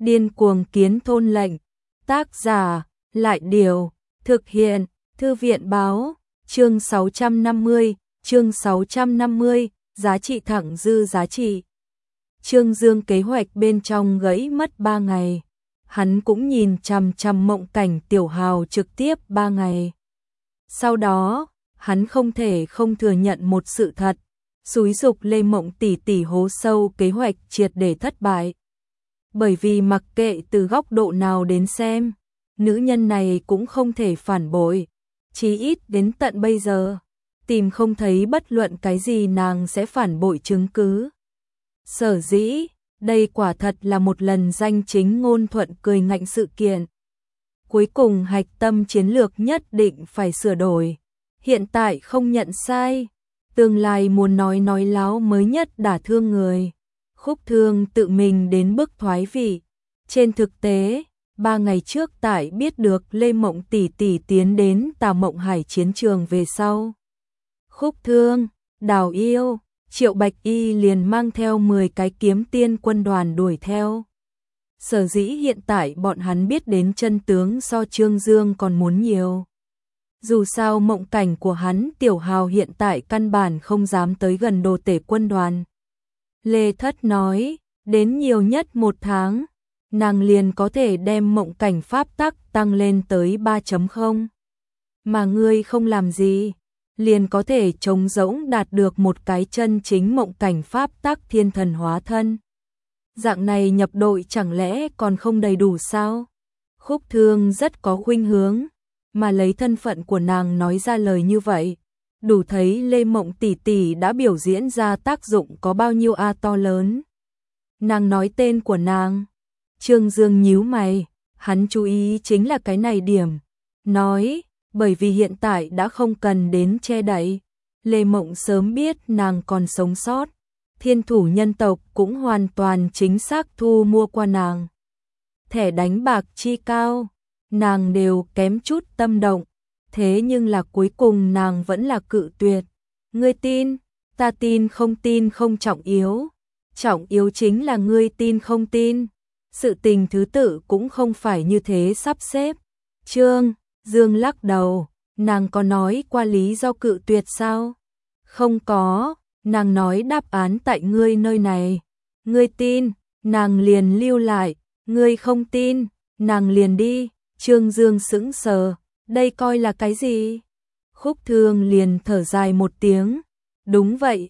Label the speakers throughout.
Speaker 1: Điên cuồng kiến thôn lệnh. Tác giả, Lại Điều. Thực hiện, Thư viện báo. Chương 650, giá trị thẳng dư giá trị. Trương Dương kế hoạch bên trong gãy mất 3 ngày. Hắn cũng nhìn chằm chằm Mộng Cảnh tiểu hào trực tiếp 3 ngày. Sau đó, hắn không thể không thừa nhận một sự thật, xúi giục Lê Mộng tỷ tỷ hố sâu kế hoạch triệt để thất bại. Bởi vì mặc kệ từ góc độ nào đến xem, nữ nhân này cũng không thể phản bội, chí ít đến tận bây giờ, tìm không thấy bất luận cái gì nàng sẽ phản bội chứng cứ. Sở dĩ, đây quả thật là một lần danh chính ngôn thuận cười ngạnh sự kiện. Cuối cùng hạch tâm chiến lược nhất định phải sửa đổi. Hiện tại không nhận sai, tương lai muốn nói láo mới nhất đả thương người. Khúc Thương tự mình đến bức thoái vị. Trên thực tế, 3 ngày trước tại biết được Lê Mộng tỷ tỷ tiến đến Tào Mộng Hải chiến trường về sau. Khúc Thương, Đào Yêu, Triệu Bạch Y liền mang theo 10 cái kiếm tiên quân đoàn đuổi theo. Sở dĩ hiện tại bọn hắn biết đến chân tướng so Trương Dương còn muốn nhiều. Dù sao Mộng Cảnh của hắn tiểu hào hiện tại căn bản không dám tới gần đồ tể quân đoàn. Lê Thất nói, đến nhiều nhất 1 tháng, nàng liền có thể đem Mộng Cảnh pháp tắc tăng lên tới 3.0. Mà ngươi không làm gì, liền có thể trống rỗng đạt được một cái chân chính Mộng Cảnh pháp tắc thiên thần hóa thân. Dạng này nhập đội chẳng lẽ còn không đầy đủ sao? Khúc Thương rất có khuynh hướng, mà lấy thân phận của nàng nói ra lời như vậy, đủ thấy Lê Mộng tỷ tỷ đã biểu diễn ra tác dụng có bao nhiêu to lớn. Nàng nói tên của nàng. Trương Dương nhíu mày, hắn chú ý chính là cái này điểm. Nói, bởi vì hiện tại đã không cần đến che đậy. Lê Mộng sớm biết nàng còn sống sót. Thiên thủ nhân tộc cũng hoàn toàn chính xác thu mua qua nàng. Thẻ đánh bạc chi cao, nàng đều kém chút tâm động. Thế nhưng là cuối cùng nàng vẫn là cự tuyệt. Ngươi tin, ta tin không trọng yếu. Trọng yếu chính là ngươi tin không tin. Sự tình thứ tự cũng không phải như thế sắp xếp. Trương Dương lắc đầu, nàng có nói qua lý do cự tuyệt sao? Không có, nàng nói đáp án tại ngươi nơi này. Ngươi tin, nàng liền lưu lại, ngươi không tin, nàng liền đi. Trương Dương sững sờ, đây coi là cái gì? Khúc Thương liền thở dài một tiếng. Đúng vậy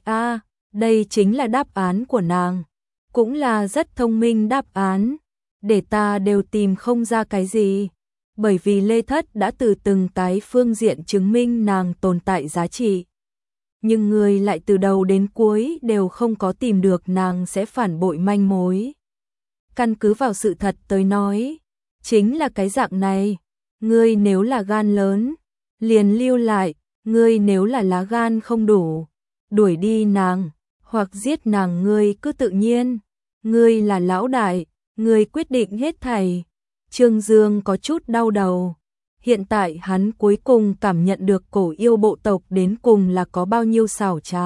Speaker 1: đây chính là đáp án của nàng. Cũng là rất thông minh đáp án. Để ta đều tìm không ra cái gì. Bởi vì Lê Thất đã từ từng cái phương diện chứng minh nàng tồn tại giá trị. Nhưng người lại từ đầu đến cuối đều không có tìm được nàng sẽ phản bội manh mối. Căn cứ vào sự thật tới nói, chính là cái dạng này. Ngươi nếu là gan lớn, liền lưu lại. Ngươi nếu là lá gan không đủ, đuổi đi nàng, hoặc giết nàng ngươi cứ tự nhiên. Ngươi là lão đại, ngươi quyết định hết thảy. Trương Dương có chút đau đầu. Hiện tại hắn cuối cùng cảm nhận được cổ yêu bộ tộc đến cùng là có bao nhiêu xảo trá.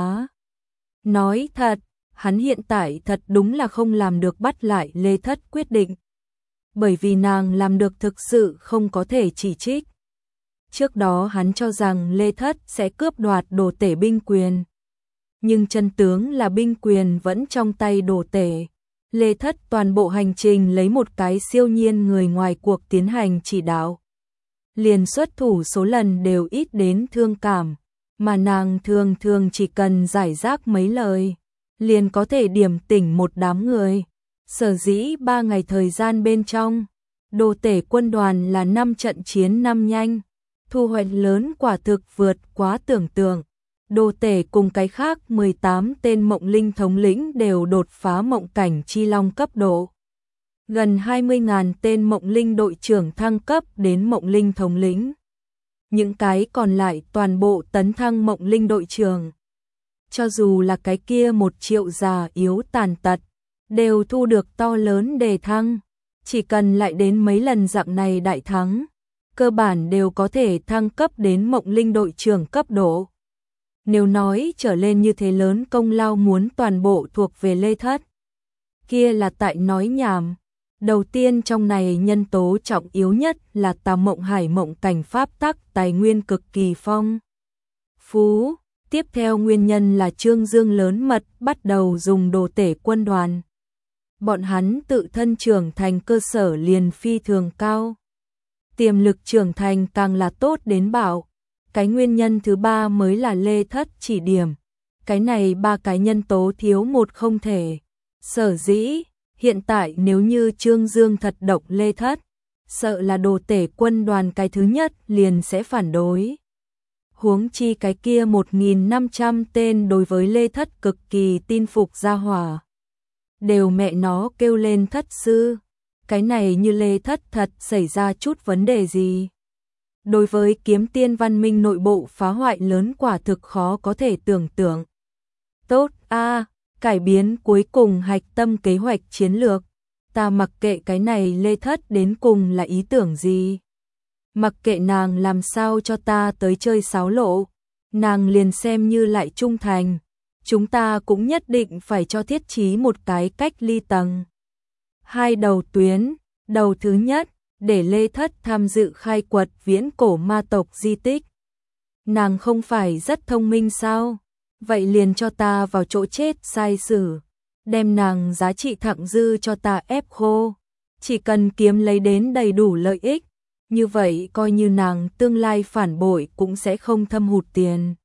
Speaker 1: Nói thật, hắn hiện tại thật đúng là không làm được bắt lại Lê Thất quyết định. Bởi vì nàng làm được thực sự không có thể chỉ trích. Trước đó hắn cho rằng Lê Thất sẽ cướp đoạt đồ tể binh quyền. Nhưng chân tướng là binh quyền vẫn trong tay đồ tể. Lê Thất toàn bộ hành trình lấy một cái siêu nhiên người ngoài cuộc tiến hành chỉ đạo. Liền xuất thủ số lần đều ít đến thương cảm, mà nàng thường chỉ cần giải rác mấy lời, liền có thể điểm tỉnh một đám người. Sở dĩ 3 ngày thời gian bên trong, đồ tể quân đoàn là 5 trận chiến 5 nhanh, thu hoạch lớn quả thực vượt quá tưởng tượng. Đồ tể cùng cái khác 18 tên Mộng Linh thống lĩnh đều đột phá Mộng Cảnh Chi Long cấp độ. Gần 20.000 tên Mộng Linh đội trưởng thăng cấp đến Mộng Linh thống lĩnh. Những cái còn lại toàn bộ tấn thăng Mộng Linh đội trưởng. Cho dù là cái kia 1 triệu già yếu tàn tật, đều thu được to lớn đề thăng. Chỉ cần lại đến mấy lần dạng này đại thắng, cơ bản đều có thể thăng cấp đến Mộng Linh đội trưởng cấp độ. Nếu nói trở lên như thế lớn công lao muốn toàn bộ thuộc về Lê Thất, kia là tại nói nhảm. Đầu tiên trong này nhân tố trọng yếu nhất là Tà Mộng Hải mộng cảnh pháp tắc tài nguyên cực kỳ phong phú. Tiếp theo nguyên nhân là Trương Dương lớn mật bắt đầu dùng đồ tể quân đoàn. Bọn hắn tự thân trưởng thành cơ sở liền phi thường cao. Tiềm lực trưởng thành càng là tốt đến bạo. Cái nguyên nhân thứ ba mới là Lê Thất chỉ điểm. Cái này ba cái nhân tố thiếu một không thể. Sở dĩ, hiện tại nếu như Trương Dương thật động Lê Thất, sợ là đồ tể quân đoàn cái thứ nhất liền sẽ phản đối. Huống chi cái kia 1.500 tên đối với Lê Thất cực kỳ tin phục gia hỏa. Đều mẹ nó kêu lên thất sư. Cái này như Lê Thất thật xảy ra chút vấn đề gì. Đối với kiếm tiên văn minh nội bộ phá hoại lớn quả thực khó có thể tưởng tượng. Tốt a, cải biến cuối cùng hạch tâm kế hoạch chiến lược. Ta mặc kệ cái này Lê Thất đến cùng là ý tưởng gì. Mặc kệ nàng làm sao cho ta tới chơi sáo lộ, nàng liền xem như lại trung thành. Chúng ta cũng nhất định phải cho thiết trí một cái cách ly tầng. Hai đầu tuyến, đầu thứ nhất, để Lê Thất tham dự khai quật viễn cổ ma tộc di tích. Nàng không phải rất thông minh sao? Vậy liền cho ta vào chỗ chết sai xử. Đem nàng giá trị thặng dư cho ta ép khô. Chỉ cần kiếm lấy đến đầy đủ lợi ích. Như vậy coi như nàng tương lai phản bội cũng sẽ không thâm hụt tiền.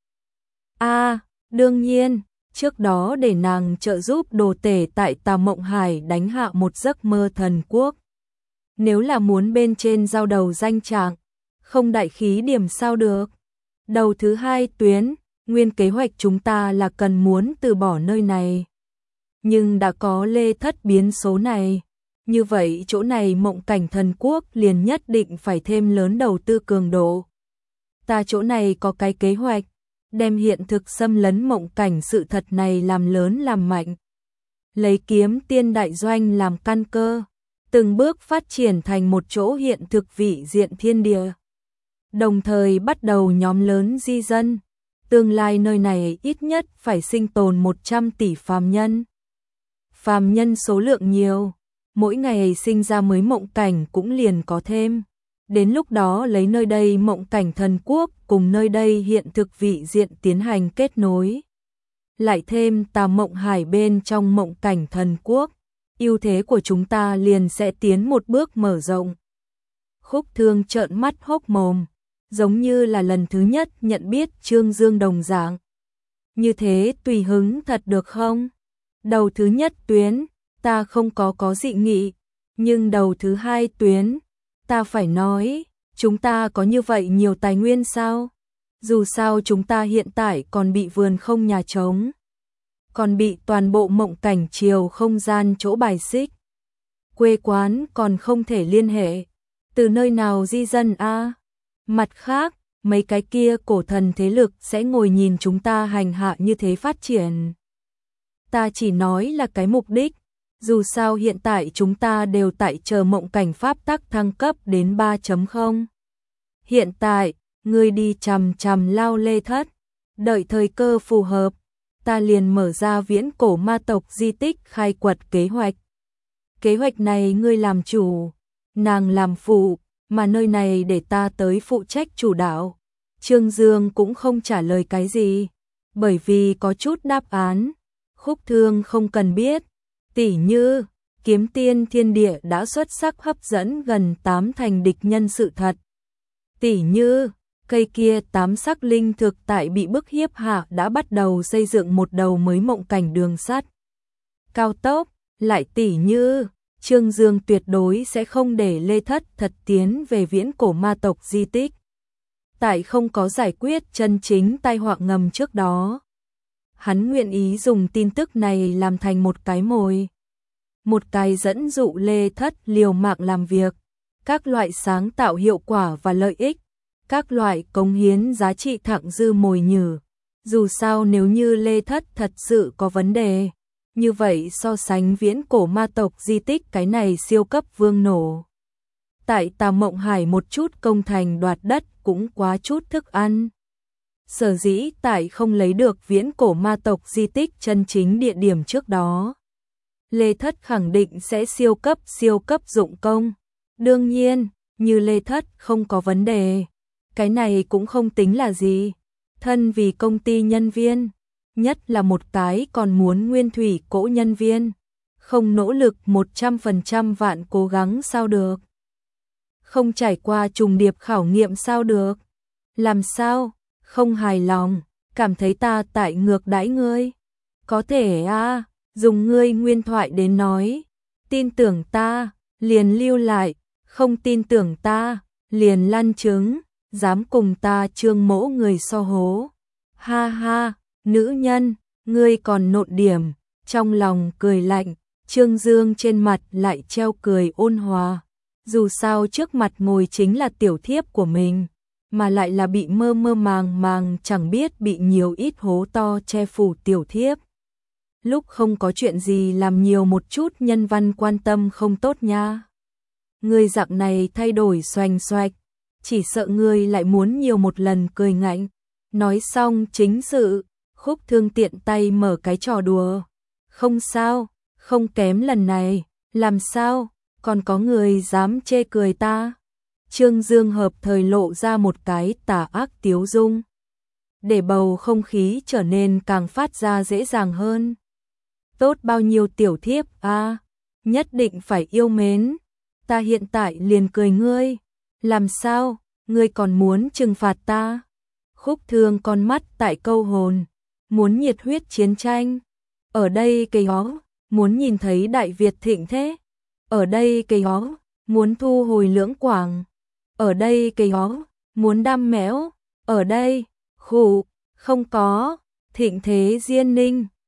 Speaker 1: Đương nhiên, trước đó để nàng trợ giúp đồ tể tại Tà Mộng Hải đánh hạ một giấc mơ thần quốc. Nếu là muốn bên trên giao đầu danh trạng, không đại khí điểm sao được. Đầu thứ hai tuyến, nguyên kế hoạch chúng ta là cần muốn từ bỏ nơi này. Nhưng đã có Lê Thất biến số này. Như vậy chỗ này mộng cảnh thần quốc liền nhất định phải thêm lớn đầu tư cường độ. Ta chỗ này có cái kế hoạch, đem hiện thực xâm lấn mộng cảnh sự thật này làm lớn làm mạnh. Lấy kiếm tiên đại doanh làm căn cơ, từng bước phát triển thành một chỗ hiện thực vị diện thiên địa. Đồng thời bắt đầu nhóm lớn di dân, tương lai nơi này ít nhất phải sinh tồn 100 tỷ phàm nhân. Phàm nhân số lượng nhiều, mỗi ngày sinh ra mới mộng cảnh cũng liền có thêm. Đến lúc đó lấy nơi đây mộng cảnh thần quốc cùng nơi đây hiện thực vị diện tiến hành kết nối. Lại thêm Tà Mộng Hải bên trong mộng cảnh thần quốc, ưu thế của chúng ta liền sẽ tiến một bước mở rộng. Khúc Thương trợn mắt hốc mồm, giống như là lần thứ nhất nhận biết Trương Dương đồng dạng. Như thế tùy hứng thật được không? Đầu thứ nhất tuyến, ta không có dị nghị, nhưng đầu thứ hai tuyến, ta phải nói, chúng ta có như vậy nhiều tài nguyên sao? Dù sao chúng ta hiện tại còn bị vườn không nhà trống, còn bị toàn bộ mộng cảnh chiều không gian chỗ bài xích. Quê quán còn không thể liên hệ, từ nơi nào di dân a? Mặt khác, mấy cái kia cổ thần thế lực sẽ ngồi nhìn chúng ta hành hạ như thế phát triển. Ta chỉ nói là cái mục đích, dù sao hiện tại chúng ta đều tại chờ mộng cảnh pháp tắc thăng cấp đến 3.0. Hiện tại, ngươi đi chằm chằm lao Lê Thất, đợi thời cơ phù hợp, ta liền mở ra viễn cổ ma tộc di tích khai quật kế hoạch. Kế hoạch này ngươi làm chủ, nàng làm phụ, mà nơi này để ta tới phụ trách chủ đạo. Trương Dương cũng không trả lời cái gì, bởi vì có chút đáp án. Khúc Thương không cần biết, tỉ như, kiếm tiên thiên địa đã xuất sắc hấp dẫn gần 8 thành địch nhân sự thật. Tỉ như, cây kia 8 sắc linh thực tại bị bức hiếp hạ đã bắt đầu xây dựng một đầu mới mộng cảnh đường sắt cao tốc, lại tỉ như, Trương Dương tuyệt đối sẽ không để Lê Thất thật tiến về viễn cổ ma tộc di tích. Tại không có giải quyết chân chính tai họa ngầm trước đó, hắn nguyện ý dùng tin tức này làm thành một cái mồi. Một cái dẫn dụ Lê Thất liều mạng làm việc, các loại sáng tạo hiệu quả và lợi ích, các loại cống hiến giá trị thặng dư mồi nhử. Dù sao nếu như Lê Thất thật sự có vấn đề, như vậy so sánh viễn cổ ma tộc di tích cái này siêu cấp vương nổ. Tại Tà Mộng Hải một chút công thành đoạt đất cũng quá chút thức ăn. Sở dĩ tại không lấy được viễn cổ ma tộc di tích chân chính địa điểm trước đó, Lê Thất khẳng định sẽ siêu cấp dụng công. Đương nhiên, như Lê Thất không có vấn đề. Cái này cũng không tính là gì. Thân vì công ty nhân viên, nhất là một cái còn muốn nguyên thủy cỗ nhân viên. Không nỗ lực 100% vạn cố gắng sao được. Không trải qua trùng điệp khảo nghiệm sao được. Làm sao, không hài lòng, cảm thấy ta tại ngược đãi ngươi. Có thể à, dùng ngươi nguyên thoại đến nói. Tin tưởng ta, liền lưu lại, không tin tưởng ta, liền lăn trứng, dám cùng ta trương mỗ người so hố. Ha ha, nữ nhân, ngươi còn nộn điểm, trong lòng cười lạnh, Trương Dương trên mặt lại treo cười ôn hòa. Dù sao trước mặt ngồi chính là tiểu thiếp của mình, mà lại là bị mơ mơ màng màng chẳng biết bị nhiều ít hố to che phủ tiểu thiếp. Lúc không có chuyện gì làm nhiều một chút nhân văn quan tâm không tốt nha. Ngươi dạng này thay đổi xoành xoạch, chỉ sợ ngươi lại muốn nhiều một lần cười ngạnh. Nói xong chính sự, Khúc Thương tiện tay mở cái trò đùa. Không sao, không kém lần này, làm sao, còn có người dám chê cười ta. Trương Dương hợp thời lộ ra một cái tà ác tiếu dung, để bầu không khí trở nên càng phát ra dễ dàng hơn. Tốt bao nhiêu tiểu thiếp à, nhất định phải yêu mến. Ta hiện tại liền cười ngươi, làm sao, ngươi còn muốn trừng phạt ta. Khúc Thương con mắt tại câu hồn, muốn nhiệt huyết chiến tranh. Ở đây cây ó, muốn nhìn thấy Đại Việt thịnh thế. Ở đây cây ó, muốn thu hồi Lưỡng Quảng. Ở đây cây ó, muốn đam mẽo. Ở đây, khủ, không có, thịnh thế Diên Ninh.